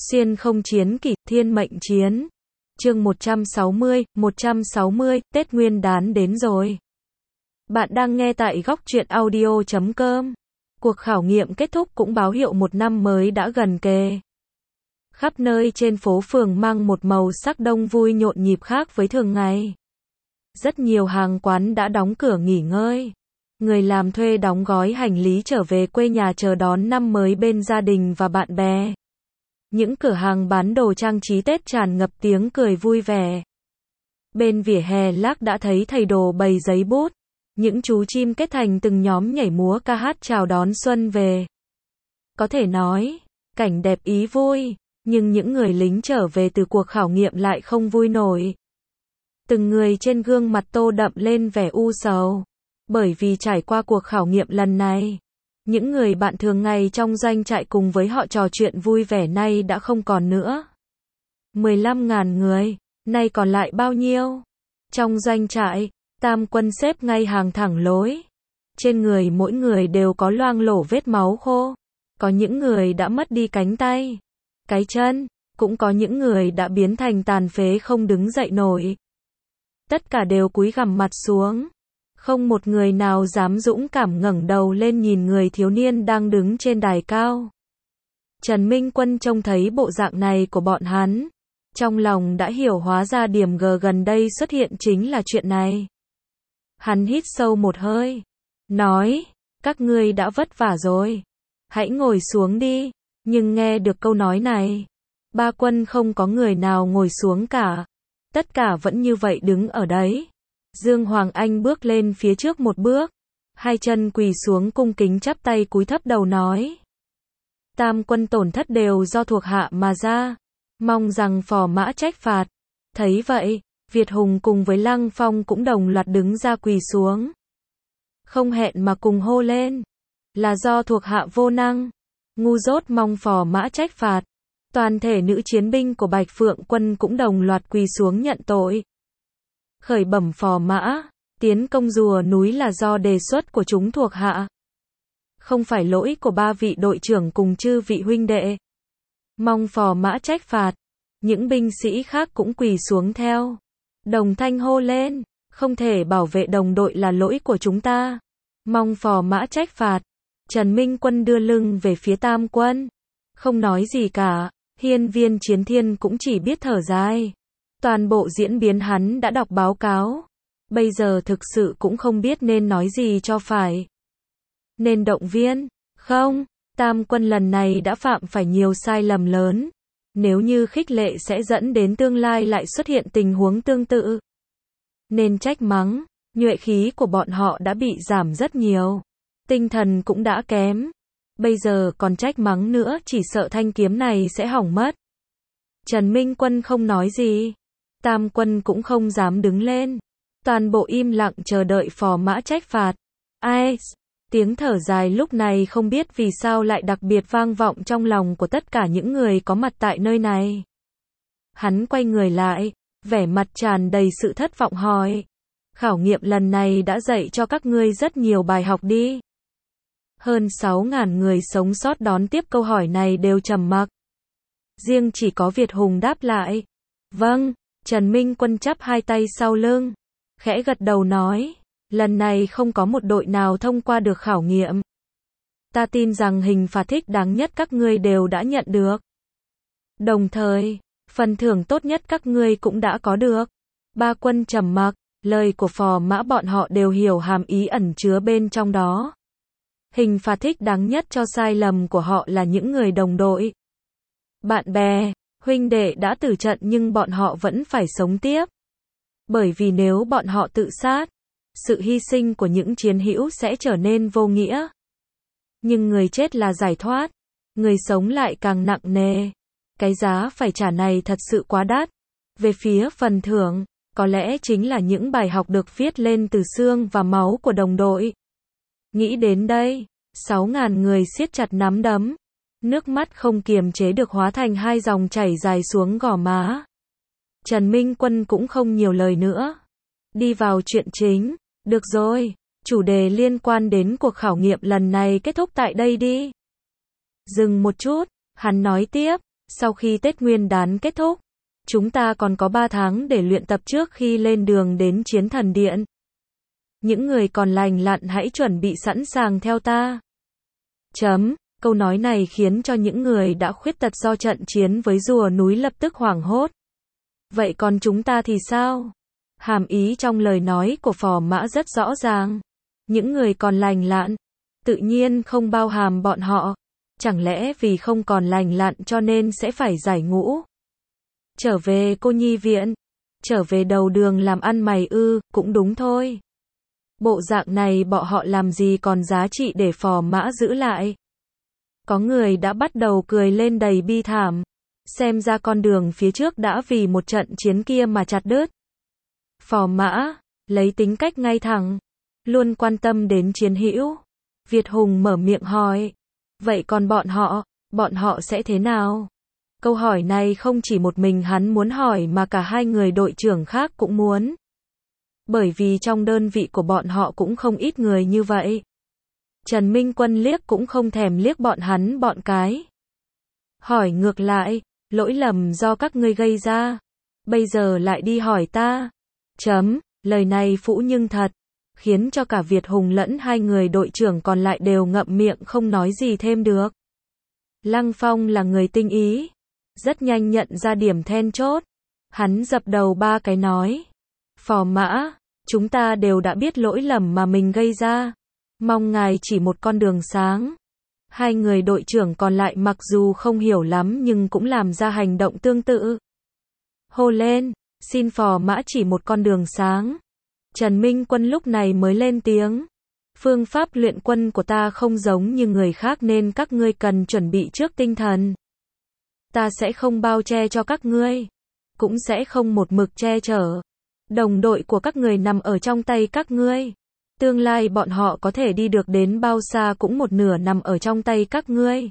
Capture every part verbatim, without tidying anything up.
Xuyên không chiến kỷ, thiên mệnh chiến. Chương một trăm sáu mươi, một trăm sáu mươi, Tết Nguyên đán đến rồi. Bạn đang nghe tại góc truyện audio chấm com. Cuộc khảo nghiệm kết thúc cũng báo hiệu một năm mới đã gần kề. Khắp nơi trên phố phường mang một màu sắc đông vui nhộn nhịp khác với thường ngày. Rất nhiều hàng quán đã đóng cửa nghỉ ngơi. Người làm thuê đóng gói hành lý trở về quê nhà chờ đón năm mới bên gia đình và bạn bè. Những cửa hàng bán đồ trang trí Tết tràn ngập tiếng cười vui vẻ. Bên vỉa hè lác đã thấy thầy đồ bày giấy bút. Những chú chim kết thành từng nhóm nhảy múa ca hát chào đón xuân về. Có thể nói, cảnh đẹp ý vui, nhưng những người lính trở về từ cuộc khảo nghiệm lại không vui nổi. Từng người trên gương mặt tô đậm lên vẻ u sầu. Bởi vì trải qua cuộc khảo nghiệm lần này, những người bạn thường ngày trong doanh trại cùng với họ trò chuyện vui vẻ nay đã không còn nữa. mười lăm nghìn người, nay còn lại bao nhiêu? Trong doanh trại, Tam Quân xếp ngay hàng thẳng lối. Trên người mỗi người đều có loang lổ vết máu khô. Có những người đã mất đi cánh tay, cái chân, cũng có những người đã biến thành tàn phế không đứng dậy nổi. Tất cả đều cúi gằm mặt xuống. Không một người nào dám dũng cảm ngẩng đầu lên nhìn người thiếu niên đang đứng trên đài cao. Trần Minh Quân trông thấy bộ dạng này của bọn hắn. Trong lòng đã hiểu hóa ra điểm G gần đây xuất hiện chính là chuyện này. Hắn hít sâu một hơi. Nói, các ngươi đã vất vả rồi. Hãy ngồi xuống đi. Nhưng nghe được câu nói này, ba quân không có người nào ngồi xuống cả. Tất cả vẫn như vậy đứng ở đấy. Dương Hoàng Anh bước lên phía trước một bước. Hai chân quỳ xuống cung kính chắp tay cúi thấp đầu nói. Tam quân tổn thất đều do thuộc hạ mà ra. Mong rằng phò mã trách phạt. Thấy vậy, Việt Hùng cùng với Lăng Phong cũng đồng loạt đứng ra quỳ xuống. Không hẹn mà cùng hô lên. Là do thuộc hạ vô năng. Ngu dốt mong phò mã trách phạt. Toàn thể nữ chiến binh của Bạch Phượng quân cũng đồng loạt quỳ xuống nhận tội. Khởi bẩm phò mã, tiến công rùa núi là do đề xuất của chúng thuộc hạ. Không phải lỗi của ba vị đội trưởng cùng chư vị huynh đệ. Mong phò mã trách phạt. Những binh sĩ khác cũng quỳ xuống theo. Đồng thanh hô lên, không thể bảo vệ đồng đội là lỗi của chúng ta. Mong phò mã trách phạt. Trần Minh Quân đưa lưng về phía Tam Quân. Không nói gì cả, Hiên Viên Chiến Thiên cũng chỉ biết thở dài. Toàn bộ diễn biến hắn đã đọc báo cáo. Bây giờ thực sự cũng không biết nên nói gì cho phải. Nên động viên? Không, Tam Quân lần này đã phạm phải nhiều sai lầm lớn. Nếu như khích lệ sẽ dẫn đến tương lai lại xuất hiện tình huống tương tự. Nên trách mắng, nhuệ khí của bọn họ đã bị giảm rất nhiều. Tinh thần cũng đã kém. Bây giờ còn trách mắng nữa chỉ sợ thanh kiếm này sẽ hỏng mất. Trần Minh Quân không nói gì. Tam Quân cũng không dám đứng lên. Toàn bộ im lặng chờ đợi phò mã trách phạt. Ai? Tiếng thở dài lúc này không biết vì sao lại đặc biệt vang vọng trong lòng của tất cả những người có mặt tại nơi này. Hắn quay người lại, vẻ mặt tràn đầy sự thất vọng hỏi. Khảo nghiệm lần này đã dạy cho các ngươi rất nhiều bài học đi. Hơn sáu nghìn người sống sót đón tiếp câu hỏi này đều trầm mặc. Riêng chỉ có Việt Hùng đáp lại. Vâng. Trần Minh Quân chắp hai tay sau lưng. Khẽ gật đầu nói. Lần này không có một đội nào thông qua được khảo nghiệm. Ta tin rằng hình phạt thích đáng nhất các ngươi đều đã nhận được. Đồng thời, phần thưởng tốt nhất các ngươi cũng đã có được. Ba quân trầm mặc, lời của phò mã bọn họ đều hiểu hàm ý ẩn chứa bên trong đó. Hình phạt thích đáng nhất cho sai lầm của họ là những người đồng đội. Bạn bè, huynh đệ đã tử trận nhưng bọn họ vẫn phải sống tiếp. Bởi vì nếu bọn họ tự sát, sự hy sinh của những chiến hữu sẽ trở nên vô nghĩa. Nhưng người chết là giải thoát, người sống lại càng nặng nề. Cái giá phải trả này thật sự quá đắt. Về phía phần thưởng, có lẽ chính là những bài học được viết lên từ xương và máu của đồng đội. Nghĩ đến đây, sáu nghìn người siết chặt nắm đấm. Nước mắt không kiềm chế được hóa thành hai dòng chảy dài xuống gò má. Trần Minh Quân cũng không nhiều lời nữa. Đi vào chuyện chính. Được rồi, chủ đề liên quan đến cuộc khảo nghiệm lần này kết thúc tại đây đi. Dừng một chút, hắn nói tiếp. Sau khi Tết Nguyên đán kết thúc, chúng ta còn có ba tháng để luyện tập trước khi lên đường đến Chiến Thần Điện. Những người còn lành lặn hãy chuẩn bị sẵn sàng theo ta. Chấm. Câu nói này khiến cho những người đã khuyết tật do trận chiến với rùa núi lập tức hoảng hốt. Vậy còn chúng ta thì sao? Hàm ý trong lời nói của Phò Mã rất rõ ràng. Những người còn lành lặn, tự nhiên không bao hàm bọn họ. Chẳng lẽ vì không còn lành lặn cho nên sẽ phải giải ngũ? Trở về cô nhi viện, trở về đầu đường làm ăn mày ư, cũng đúng thôi. Bộ dạng này bọn họ làm gì còn giá trị để Phò Mã giữ lại. Có người đã bắt đầu cười lên đầy bi thảm. Xem ra con đường phía trước đã vì một trận chiến kia mà chặt đứt. Phò Mã, lấy tính cách ngay thẳng, luôn quan tâm đến chiến hữu. Việt Hùng mở miệng hỏi. Vậy còn bọn họ, bọn họ sẽ thế nào? Câu hỏi này không chỉ một mình hắn muốn hỏi mà cả hai người đội trưởng khác cũng muốn. Bởi vì trong đơn vị của bọn họ cũng không ít người như vậy. Trần Minh Quân liếc cũng không thèm liếc bọn hắn bọn cái. Hỏi ngược lại, lỗi lầm do các ngươi gây ra. Bây giờ lại đi hỏi ta. Chấm, lời này phũ nhưng thật. Khiến cho cả Việt Hùng lẫn hai người đội trưởng còn lại đều ngậm miệng không nói gì thêm được. Lăng Phong là người tinh ý. Rất nhanh nhận ra điểm then chốt. Hắn dập đầu ba cái nói. Phò Mã, chúng ta đều đã biết lỗi lầm mà mình gây ra. Mong ngài chỉ một con đường sáng. Hai người đội trưởng còn lại mặc dù không hiểu lắm nhưng cũng làm ra hành động tương tự. Hô lên, xin Phò Mã chỉ một con đường sáng. Trần Minh Quân lúc này mới lên tiếng. Phương pháp luyện quân của ta không giống như người khác nên các ngươi cần chuẩn bị trước tinh thần. Ta sẽ không bao che cho các ngươi. Cũng sẽ không một mực che chở. Đồng đội của các người nằm ở trong tay các ngươi. Tương lai bọn họ có thể đi được đến bao xa cũng một nửa nằm ở trong tay các ngươi.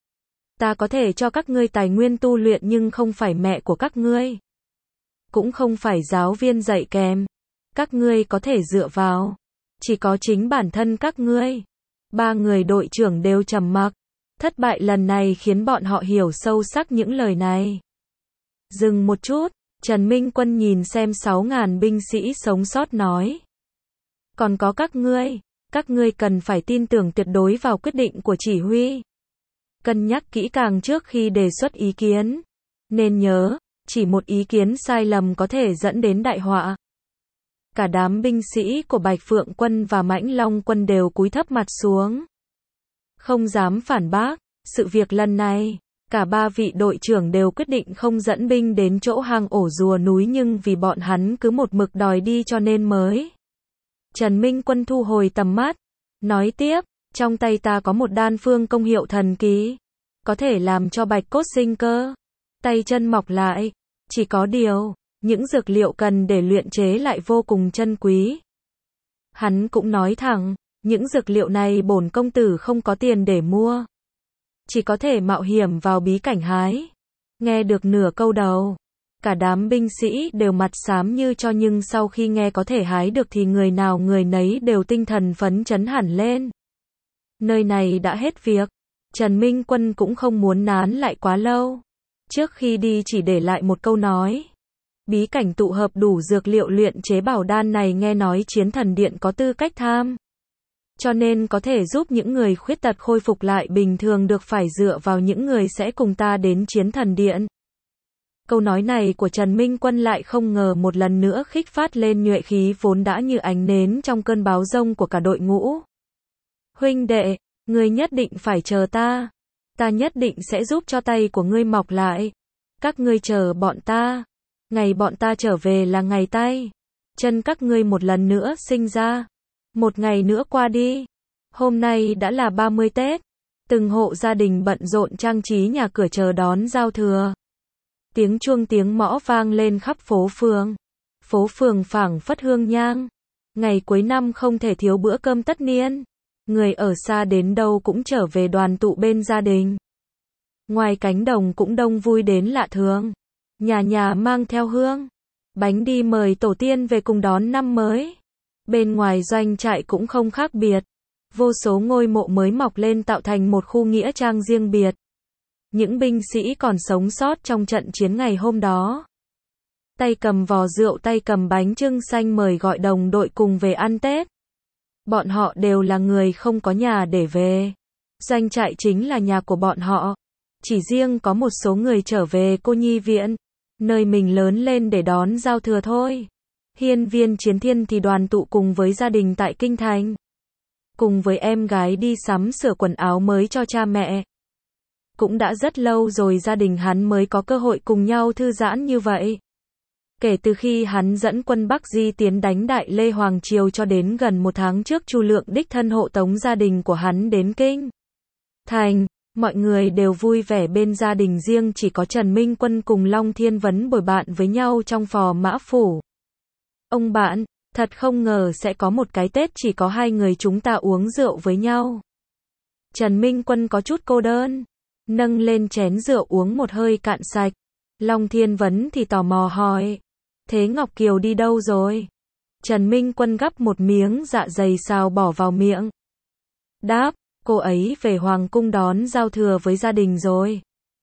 Ta có thể cho các ngươi tài nguyên tu luyện nhưng không phải mẹ của các ngươi. Cũng không phải giáo viên dạy kèm. Các ngươi có thể dựa vào. Chỉ có chính bản thân các ngươi. Ba người đội trưởng đều trầm mặc. Thất bại lần này khiến bọn họ hiểu sâu sắc những lời này. Dừng một chút, Trần Minh Quân nhìn xem sáu ngàn binh sĩ sống sót nói. Còn có các ngươi, các ngươi cần phải tin tưởng tuyệt đối vào quyết định của chỉ huy. Cân nhắc kỹ càng trước khi đề xuất ý kiến. Nên nhớ, chỉ một ý kiến sai lầm có thể dẫn đến đại họa. Cả đám binh sĩ của Bạch Phượng Quân và Mãnh Long Quân đều cúi thấp mặt xuống. Không dám phản bác, sự việc lần này, cả ba vị đội trưởng đều quyết định không dẫn binh đến chỗ hang ổ rùa núi nhưng vì bọn hắn cứ một mực đòi đi cho nên mới. Trần Minh Quân thu hồi tầm mắt, nói tiếp, trong tay ta có một đan phương công hiệu thần kỳ, có thể làm cho bạch cốt sinh cơ, tay chân mọc lại, chỉ có điều, những dược liệu cần để luyện chế lại vô cùng chân quý. Hắn cũng nói thẳng, những dược liệu này bổn công tử không có tiền để mua, chỉ có thể mạo hiểm vào bí cảnh hái. Nghe được nửa câu đầu, cả đám binh sĩ đều mặt xám như cho nhưng sau khi nghe có thể hái được thì người nào người nấy đều tinh thần phấn chấn hẳn lên. Nơi này đã hết việc, Trần Minh Quân cũng không muốn nán lại quá lâu. Trước khi đi chỉ để lại một câu nói. Bí cảnh tụ hợp đủ dược liệu luyện chế bảo đan này nghe nói Chiến Thần Điện có tư cách tham. Cho nên có thể giúp những người khuyết tật khôi phục lại bình thường được phải dựa vào những người sẽ cùng ta đến Chiến Thần Điện. Câu nói này của Trần Minh Quân lại không ngờ một lần nữa khích phát lên nhuệ khí vốn đã như ánh nến trong cơn báo rông của cả đội ngũ. Huynh đệ, ngươi nhất định phải chờ ta. Ta nhất định sẽ giúp cho tay của ngươi mọc lại. Các ngươi chờ bọn ta. Ngày bọn ta trở về là ngày tay chân các ngươi một lần nữa sinh ra. Một ngày nữa qua đi. Hôm nay đã là ba mươi Tết. Từng hộ gia đình bận rộn trang trí nhà cửa chờ đón giao thừa. Tiếng chuông tiếng mõ vang lên khắp phố phường. Phố phường phảng phất hương nhang. Ngày cuối năm không thể thiếu bữa cơm tất niên. Người ở xa đến đâu cũng trở về đoàn tụ bên gia đình. Ngoài cánh đồng cũng đông vui đến lạ thường. Nhà nhà mang theo hương, bánh đi mời tổ tiên về cùng đón năm mới. Bên ngoài doanh trại cũng không khác biệt. Vô số ngôi mộ mới mọc lên tạo thành một khu nghĩa trang riêng biệt. những binh sĩ còn sống sót trong trận chiến ngày hôm đó. Tay cầm vò rượu, tay cầm bánh chưng xanh mời gọi đồng đội cùng về ăn Tết. Bọn họ đều là người không có nhà để về. Doanh trại chính là nhà của bọn họ. Chỉ riêng có một số người trở về cô nhi viện, nơi mình lớn lên để đón giao thừa thôi. Hiên viên Chiến Thiên thì đoàn tụ cùng với gia đình tại Kinh Thành. Cùng với em gái đi sắm sửa quần áo mới cho cha mẹ. Cũng đã rất lâu rồi gia đình hắn mới có cơ hội cùng nhau thư giãn như vậy. Kể từ khi hắn dẫn quân Bắc Di tiến đánh Đại Lê Hoàng Triều cho đến gần một tháng trước Chu Lượng đích thân hộ tống gia đình của hắn đến Kinh Thành, mọi người đều vui vẻ bên gia đình riêng, chỉ có Trần Minh Quân cùng Long Thiên Vấn bồi bạn với nhau trong phò mã phủ. Ông bạn, thật không ngờ sẽ có một cái Tết chỉ có hai người chúng ta uống rượu với nhau. Trần Minh Quân có chút cô đơn, nâng lên chén rượu uống một hơi cạn sạch. Long Thiên Vấn thì tò mò hỏi, thế Ngọc Kiều đi đâu rồi? Trần Minh Quân gắp một miếng dạ dày xào bỏ vào miệng. Đáp, cô ấy về Hoàng cung đón giao thừa với gia đình rồi.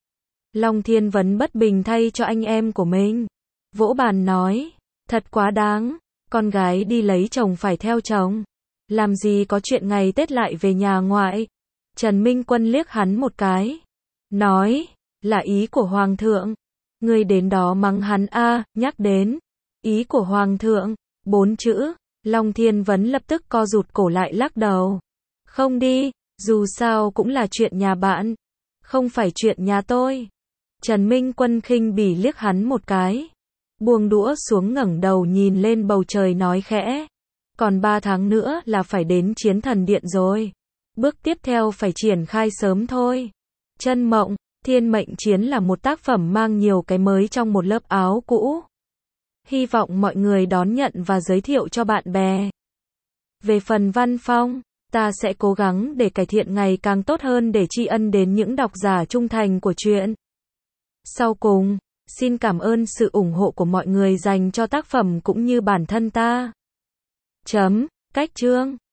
Long Thiên Vấn bất bình thay cho anh em của mình. Vỗ bàn nói, thật quá đáng, con gái đi lấy chồng phải theo chồng. Làm gì có chuyện ngày Tết lại về nhà ngoại. Trần Minh Quân liếc hắn một cái. Nói, là ý của Hoàng thượng. Ngươi đến đó mắng hắn a, nhắc đến ý của Hoàng thượng, bốn chữ, Long Thiên Vấn lập tức co rụt cổ lại lắc đầu. Không đi, dù sao cũng là chuyện nhà bạn, không phải chuyện nhà tôi. Trần Minh Quân khinh bỉ liếc hắn một cái, buông đũa xuống ngẩng đầu nhìn lên bầu trời nói khẽ, còn ba tháng nữa là phải đến Chiến Thần Điện rồi. Bước tiếp theo phải triển khai sớm thôi. Chân Mộng, Thiên Mệnh Chiến là một tác phẩm mang nhiều cái mới trong một lớp áo cũ. Hy vọng mọi người đón nhận và giới thiệu cho bạn bè. Về phần văn phong, ta sẽ cố gắng để cải thiện ngày càng tốt hơn để tri ân đến những độc giả trung thành của truyện. Sau cùng, xin cảm ơn sự ủng hộ của mọi người dành cho tác phẩm cũng như bản thân ta. Chấm, cách chương.